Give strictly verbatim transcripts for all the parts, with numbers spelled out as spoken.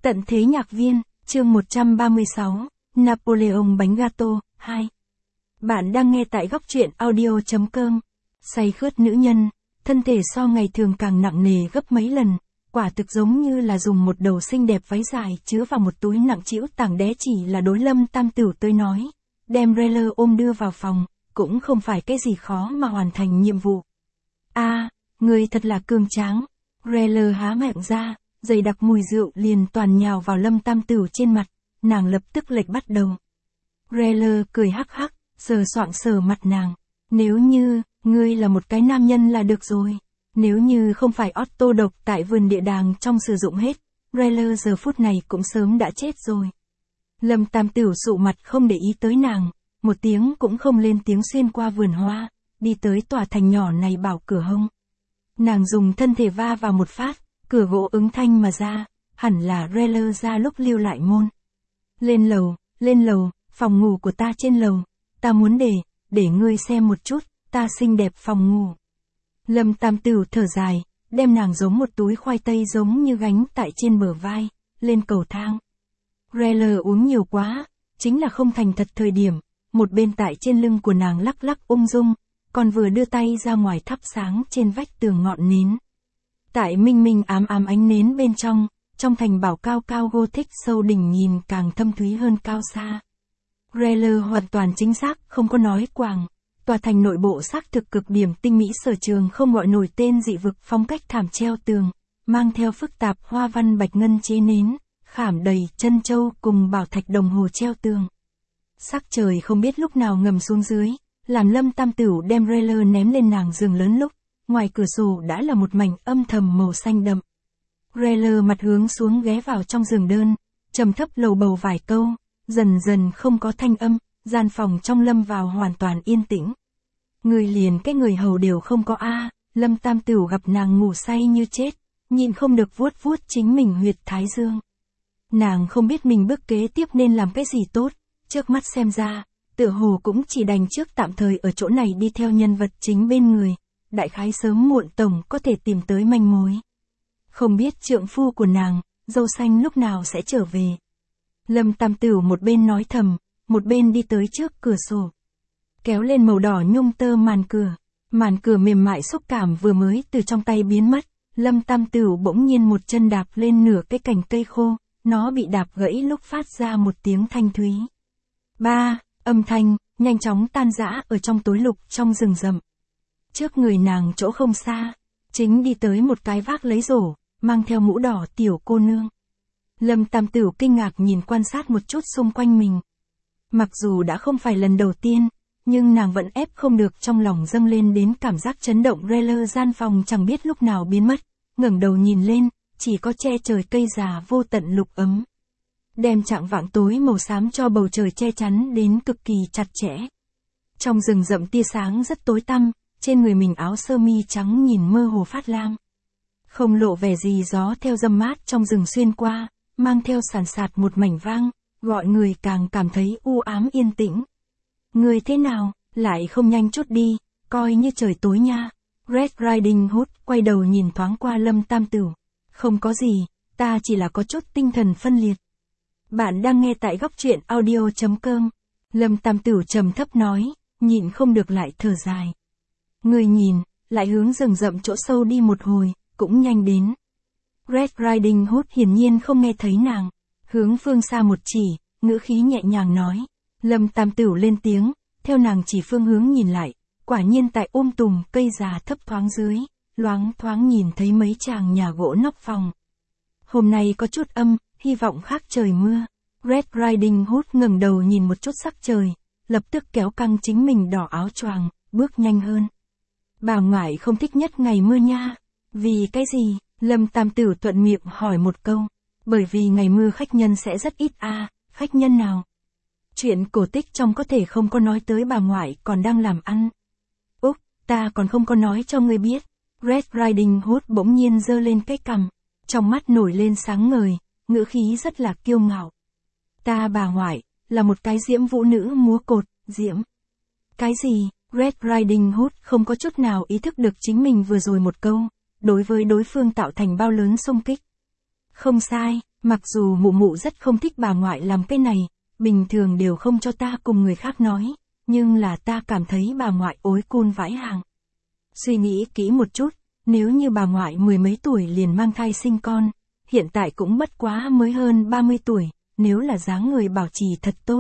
Tận thế nhạc viên, chương một trăm ba mươi sáu, Napoleon bánh gato, hai. Bạn đang nghe tại góc truyện audio.com. Say khướt nữ nhân, thân thể so ngày thường càng nặng nề gấp mấy lần, quả thực giống như là dùng một đầu xinh đẹp váy dài chứa vào một túi nặng trĩu tảng đé chỉ là đối Lâm Tam Tửu tới nói. Đem Rayler ôm đưa vào phòng, cũng không phải cái gì khó mà hoàn thành nhiệm vụ. A, à, người thật là cường tráng. Rayler há miệng ra, dày đặc mùi rượu liền toàn nhào vào Lâm Tam Tửu trên mặt, nàng lập tức lệch bắt đầu. Rayler cười hắc hắc, sờ soạng sờ mặt nàng. Nếu như, ngươi là một cái nam nhân là được rồi. Nếu như không phải Otto độc tại vườn địa đàng trong sử dụng hết, Rayler giờ phút này cũng sớm đã chết rồi. Lâm Tam Tửu sụ mặt không để ý tới nàng, một tiếng cũng không lên tiếng xuyên qua vườn hoa, đi tới tòa thành nhỏ này bảo cửa hông. Nàng dùng thân thể va vào một phát, cửa gỗ ứng thanh mà ra, hẳn là Rayler ra lúc lưu lại môn. Lên lầu, lên lầu, phòng ngủ của ta trên lầu, ta muốn để, để ngươi xem một chút, ta xinh đẹp phòng ngủ. Lâm Tam Tửu thở dài, đem nàng giống một túi khoai tây giống như gánh tại trên bờ vai, lên cầu thang. Rayler uống nhiều quá, chính là không thành thật thời điểm, một bên tại trên lưng của nàng lắc lắc ung dung, còn vừa đưa tay ra ngoài thắp sáng trên vách tường ngọn nến. Tại minh minh ám ám ánh nến bên trong, trong thành bảo cao cao Gothic sâu đỉnh nhìn càng thâm thúy hơn cao xa. Rayler hoàn toàn chính xác, không có nói quàng. Tòa thành nội bộ xác thực cực điểm tinh mỹ sở trường không gọi nổi tên dị vực phong cách thảm treo tường, mang theo phức tạp hoa văn bạch ngân chế nến, khảm đầy chân châu cùng bảo thạch đồng hồ treo tường. Sắc trời không biết lúc nào ngầm xuống dưới, làm Lâm Tam Tửu đem Rayler ném lên nàng giường lớn lúc, ngoài cửa sổ đã là một mảnh âm thầm màu xanh đậm. Rayler mặt hướng xuống ghé vào trong giường đơn, trầm thấp lầu bầu vài câu, dần dần không có thanh âm, gian phòng trong lâm vào hoàn toàn yên tĩnh. Người liền cái người hầu đều không có a. Lâm Tam Tửu gặp nàng ngủ say như chết, nhịn không được vuốt vuốt chính mình huyệt thái dương. Nàng không biết mình bước kế tiếp nên làm cái gì tốt, trước mắt xem ra, tựa hồ cũng chỉ đành trước tạm thời ở chỗ này đi theo nhân vật chính bên người, đại khái sớm muộn tổng có thể tìm tới manh mối. Không biết trượng phu của nàng, dâu xanh lúc nào sẽ trở về. Lâm Tam Tửu một bên nói thầm, một bên đi tới trước cửa sổ. Kéo lên màu đỏ nhung tơ màn cửa, màn cửa mềm mại xúc cảm vừa mới từ trong tay biến mất, Lâm Tam Tửu bỗng nhiên một chân đạp lên nửa cái cành cây khô, nó bị đạp gãy lúc phát ra một tiếng thanh thúy. Ba, âm thanh, nhanh chóng tan rã ở trong tối lục trong rừng rậm. Trước người nàng chỗ không xa, chính đi tới một cái vác lấy rổ, mang theo mũ đỏ tiểu cô nương. Lâm Tam Tửu kinh ngạc nhìn quan sát một chút xung quanh mình. Mặc dù đã không phải lần đầu tiên, nhưng nàng vẫn ép không được trong lòng dâng lên đến cảm giác chấn động. Rayler gian phòng chẳng biết lúc nào biến mất, ngẩng đầu nhìn lên, chỉ có che trời cây già vô tận lục ấm. Đem trạng vạng tối màu xám cho bầu trời che chắn đến cực kỳ chặt chẽ. Trong rừng rậm tia sáng rất tối tăm, trên người mình áo sơ mi trắng nhìn mơ hồ phát lam. Không lộ vẻ gì gió theo râm mát trong rừng xuyên qua, mang theo sàn sạt một mảnh vang, gọi người càng cảm thấy u ám yên tĩnh. Người thế nào, lại không nhanh chút đi, coi như trời tối nha. Red Riding Hood quay đầu nhìn thoáng qua Lâm Tam Tửu. Không có gì, ta chỉ là có chút tinh thần phân liệt. Bạn đang nghe tại góc truyện audio.com. Lâm Tam Tửu trầm thấp nói, nhịn không được lại thở dài. Người nhìn, lại hướng rừng rậm chỗ sâu đi một hồi, cũng nhanh đến. Red Riding Hood hiển nhiên không nghe thấy nàng, hướng phương xa một chỉ, ngữ khí nhẹ nhàng nói. Lâm Tam Tửu lên tiếng, theo nàng chỉ phương hướng nhìn lại, quả nhiên tại ôm tùm cây già thấp thoáng dưới, loáng thoáng nhìn thấy mấy chàng nhà gỗ nóc phòng. Hôm nay có chút âm, hy vọng khác trời mưa. Red Riding Hood ngẩng đầu nhìn một chút sắc trời, lập tức kéo căng chính mình đỏ áo choàng, bước nhanh hơn. Bà ngoại không thích nhất ngày mưa nha. Vì cái gì? Lâm Tam Tửu thuận miệng hỏi một câu. Bởi vì ngày mưa khách nhân sẽ rất ít a. À, khách nhân nào? Chuyện cổ tích trong có thể không có nói tới bà ngoại còn đang làm ăn. Úc, ta còn không có nói cho ngươi biết. Red Riding Hood bỗng nhiên giơ lên cái cằm, trong mắt nổi lên sáng ngời, ngữ khí rất là kiêu ngạo. Ta bà ngoại, là một cái diễm vũ nữ múa cột, diễm. Cái gì? Red Riding Hood không có chút nào ý thức được chính mình vừa rồi một câu, đối với đối phương tạo thành bao lớn xung kích. Không sai, mặc dù mụ mụ rất không thích bà ngoại làm cái này, bình thường đều không cho ta cùng người khác nói, nhưng là ta cảm thấy bà ngoại ối cun vãi hàng. Suy nghĩ kỹ một chút, nếu như bà ngoại mười mấy tuổi liền mang thai sinh con, hiện tại cũng bất quá mới hơn ba mươi tuổi, nếu là dáng người bảo trì thật tốt.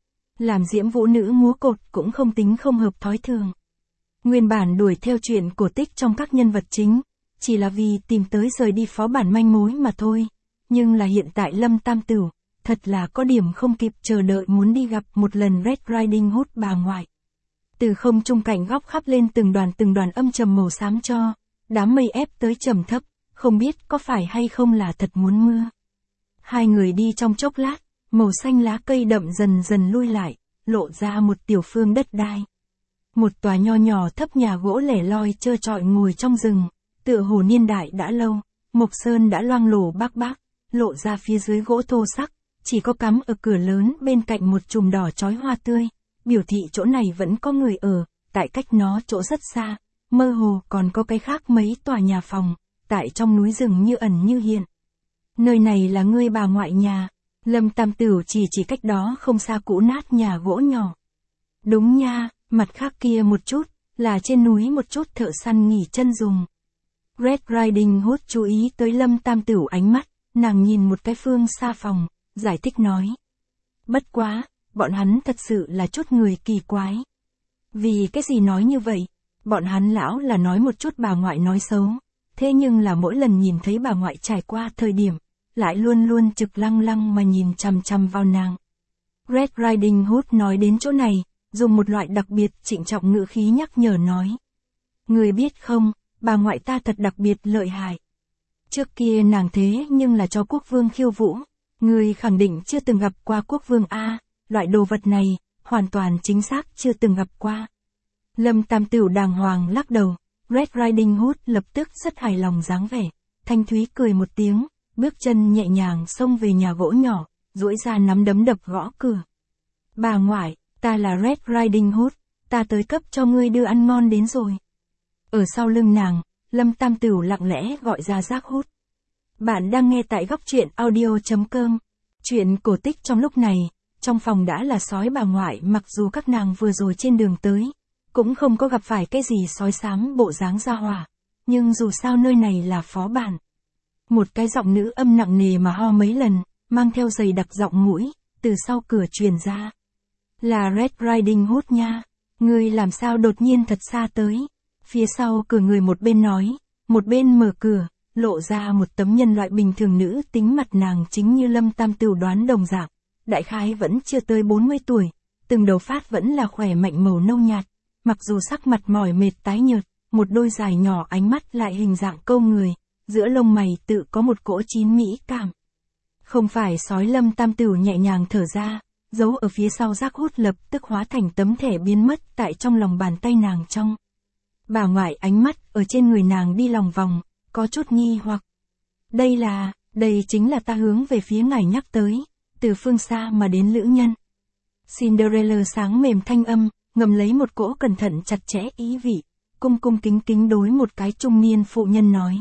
Làm diễm vũ nữ múa cột cũng không tính không hợp thói thường. Nguyên bản đuổi theo chuyện cổ tích trong các nhân vật chính, chỉ là vì tìm tới rời đi phó bản manh mối mà thôi. Nhưng là hiện tại Lâm Tam Tửu, thật là có điểm không kịp chờ đợi muốn đi gặp một lần Red Riding Hood bà ngoại. Từ không trung cảnh góc khắp lên từng đoàn từng đoàn âm trầm màu xám cho, đám mây ép tới trầm thấp, không biết có phải hay không là thật muốn mưa. Hai người đi trong chốc lát, màu xanh lá cây đậm dần dần lui lại, lộ ra một tiểu phương đất đai. Một tòa nho nhỏ thấp nhà gỗ lẻ loi trơ trọi ngồi trong rừng, tựa hồ niên đại đã lâu, mộc sơn đã loang lổ bác bác, lộ ra phía dưới gỗ thô sắc, chỉ có cắm ở cửa lớn bên cạnh một chùm đỏ chói hoa tươi, biểu thị chỗ này vẫn có người ở, tại cách nó chỗ rất xa, mơ hồ còn có cái khác mấy tòa nhà phòng, tại trong núi rừng như ẩn như hiện. Nơi này là ngươi bà ngoại nhà, Lâm Tam Tửu chỉ chỉ cách đó không xa cũ nát nhà gỗ nhỏ. Đúng nha, mặt khác kia một chút, là trên núi một chút thợ săn nghỉ chân dùng. Red Riding Hood chú ý tới Lâm Tam Tửu ánh mắt, nàng nhìn một cái phương xa phòng, giải thích nói. Bất quá, bọn hắn thật sự là chút người kỳ quái. Vì cái gì nói như vậy? Bọn hắn lão là nói một chút bà ngoại nói xấu, thế nhưng là mỗi lần nhìn thấy bà ngoại trải qua thời điểm, lại luôn luôn trực lăng lăng mà nhìn chằm chằm vào nàng. Red Riding Hood nói đến chỗ này, dùng một loại đặc biệt trịnh trọng ngữ khí nhắc nhở nói. Người biết không, bà ngoại ta thật đặc biệt lợi hại. Trước kia nàng thế nhưng là cho quốc vương khiêu vũ, người khẳng định chưa từng gặp qua quốc vương A, loại đồ vật này, hoàn toàn chính xác chưa từng gặp qua. Lâm Tam Tửu đàng hoàng lắc đầu, Red Riding Hood lập tức rất hài lòng dáng vẻ, thanh thúy cười một tiếng, bước chân nhẹ nhàng xông về nhà gỗ nhỏ, duỗi ra nắm đấm đập gõ cửa. Bà ngoại, ta là Red Riding Hood, ta tới cấp cho ngươi đưa ăn ngon đến rồi. Ở sau lưng nàng, Lâm Tam Tửu lặng lẽ gọi ra Giác Hút. Bạn đang nghe tại góc truyện audio chấm com. Chuyện cổ tích trong lúc này, trong phòng đã là sói bà ngoại, mặc dù các nàng vừa rồi trên đường tới, cũng không có gặp phải cái gì sói xám bộ dáng ra hỏa, nhưng dù sao nơi này là phó bản. Một cái giọng nữ âm nặng nề mà ho mấy lần, mang theo giày đặc giọng mũi, từ sau cửa truyền ra. Là Red Riding Hood nha, ngươi làm sao đột nhiên thật xa tới. Phía sau cửa người một bên nói, một bên mở cửa, lộ ra một tấm nhân loại bình thường nữ tính, mặt nàng chính như Lâm Tam Tửu đoán đồng dạng, đại khái vẫn chưa tới bốn mươi tuổi, từng đầu phát vẫn là khỏe mạnh màu nâu nhạt, mặc dù sắc mặt mỏi mệt tái nhợt, một đôi dài nhỏ ánh mắt lại hình dạng câu người, giữa lông mày tự có một cỗ chín mỹ cảm. Không phải sói. Lâm Tam Tửu nhẹ nhàng thở ra, giấu ở phía sau Giác Hút lập tức hóa thành tấm thẻ biến mất tại trong lòng bàn tay nàng trong. Bà ngoại ánh mắt ở trên người nàng đi lòng vòng, có chút nghi hoặc. Đây là, đây chính là ta hướng về phía ngài nhắc tới, từ phương xa mà đến lữ nhân. Cinderella sáng mềm thanh âm, ngầm lấy một cỗ cẩn thận chặt chẽ ý vị, cung cung kính kính đối một cái trung niên phụ nhân nói.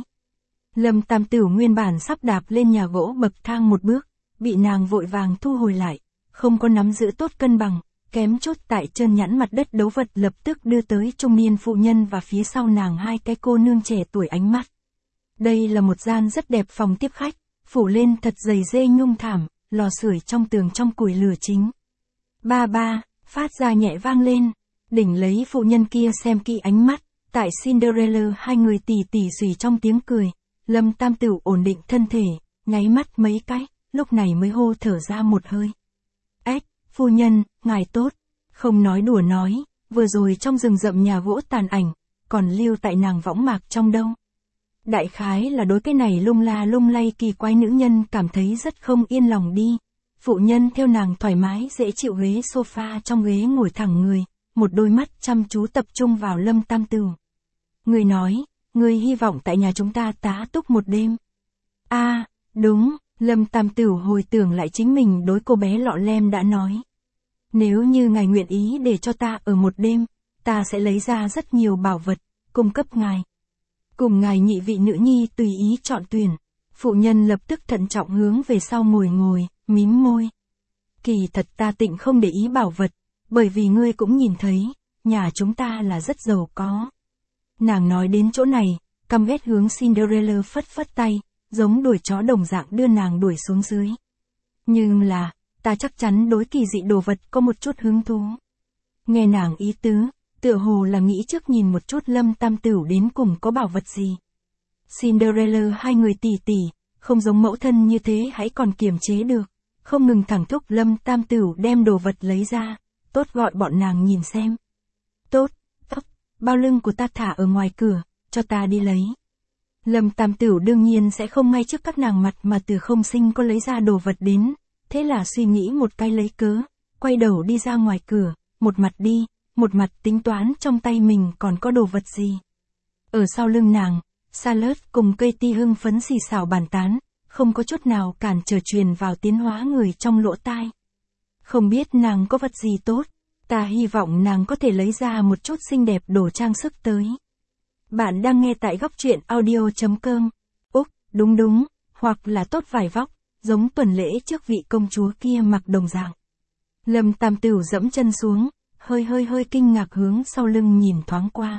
Lâm Tam Tửu nguyên bản sắp đạp lên nhà gỗ bậc thang một bước, bị nàng vội vàng thu hồi lại, không có nắm giữ tốt cân bằng, kém chút tại trơn nhẵn mặt đất đấu vật lập tức đưa tới trung niên phụ nhân và phía sau nàng hai cái cô nương trẻ tuổi ánh mắt. Đây là một gian rất đẹp phòng tiếp khách, phủ lên thật dày dê nhung thảm, lò sưởi trong tường trong củi lửa chính. Ba ba, phát ra nhẹ vang lên, đỉnh lấy phụ nhân kia xem kỹ ánh mắt, tại Cinderella hai người tỉ tỉ xùy trong tiếng cười, Lâm Tam Tửu ổn định thân thể, nháy mắt mấy cái, lúc này mới hô thở ra một hơi. Ếch, phu nhân, ngài tốt, không nói đùa nói, vừa rồi trong rừng rậm nhà gỗ tàn ảnh, còn lưu tại nàng võng mạc trong đâu. Đại khái là đối cái này lung la lung lay kỳ quái nữ nhân cảm thấy rất không yên lòng đi. Phụ nhân theo nàng thoải mái dễ chịu ghế sofa trong ghế ngồi thẳng người, một đôi mắt chăm chú tập trung vào Lâm Tam Tửu. Người nói, người hy vọng tại nhà chúng ta tá túc một đêm. A, à, đúng, Lâm Tam Tửu hồi tưởng lại chính mình đối cô bé lọ lem đã nói. Nếu như ngài nguyện ý để cho ta ở một đêm, ta sẽ lấy ra rất nhiều bảo vật, cung cấp ngài. Cùng ngài nhị vị nữ nhi tùy ý chọn tuyển. Phụ nhân lập tức thận trọng hướng về sau ngồi ngồi, mím môi. Kỳ thật ta tịnh không để ý bảo vật, bởi vì ngươi cũng nhìn thấy, nhà chúng ta là rất giàu có. Nàng nói đến chỗ này, căm ghét hướng Cinderella phất phất tay, giống đuổi chó đồng dạng đưa nàng đuổi xuống dưới. Nhưng là, ta chắc chắn đối kỳ dị đồ vật có một chút hứng thú. Nghe nàng ý tứ, tựa hồ là nghĩ trước nhìn một chút Lâm Tam Tửu đến cùng có bảo vật gì. Cinderella hai người tỷ tỷ, không giống mẫu thân như thế hãy còn kiềm chế được, không ngừng thẳng thúc Lâm Tam Tửu đem đồ vật lấy ra, tốt gọi bọn nàng nhìn xem. Tốt, tốt, bao lưng của ta thả ở ngoài cửa, cho ta đi lấy. Lâm Tam Tửu đương nhiên sẽ không ngay trước các nàng mặt mà từ không sinh có lấy ra đồ vật đến, thế là suy nghĩ một cái lấy cớ, quay đầu đi ra ngoài cửa, một mặt đi, một mặt tính toán trong tay mình còn có đồ vật gì. Ở sau lưng nàng, Charlotte cùng Katie hưng phấn xì xào bàn tán, không có chút nào cản trở truyền vào tiến hóa người trong lỗ tai. Không biết nàng có vật gì tốt, ta hy vọng nàng có thể lấy ra một chút xinh đẹp đồ trang sức tới. Bạn đang nghe tại góc truyện audio chấm com. Úc, đúng đúng, hoặc là tốt vải vóc, giống tuần lễ trước vị công chúa kia mặc đồng dạng. Lâm Tam Tửu dẫm chân xuống, hơi hơi hơi kinh ngạc hướng sau lưng nhìn thoáng qua.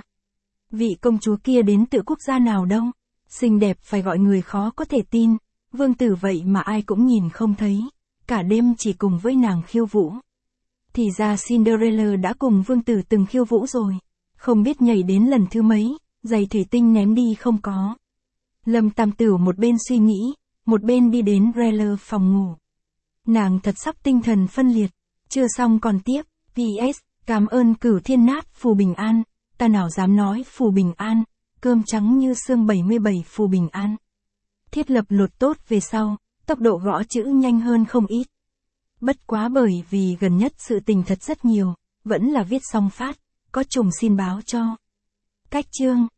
Vị công chúa kia đến từ quốc gia nào đâu? Xinh đẹp phải gọi người khó có thể tin, vương tử vậy mà ai cũng nhìn không thấy, cả đêm chỉ cùng với nàng khiêu vũ. Thì ra Cinderella đã cùng vương tử từng khiêu vũ rồi, không biết nhảy đến lần thứ mấy, giày thủy tinh ném đi không có. Lâm Tam Tửu một bên suy nghĩ, một bên đi đến Rella phòng ngủ. Nàng thật sắp tinh thần phân liệt, chưa xong còn tiếp, pê ét, cảm ơn Cửu Thiên Nát phù bình an, ta nào dám nói phù bình an, cơm trắng như xương bảy mươi bảy phù bình an. Thiết lập luật tốt về sau, tốc độ gõ chữ nhanh hơn không ít. Bất quá bởi vì gần nhất sự tình thật rất nhiều, vẫn là viết xong phát, có trùng xin báo cho. Cách chương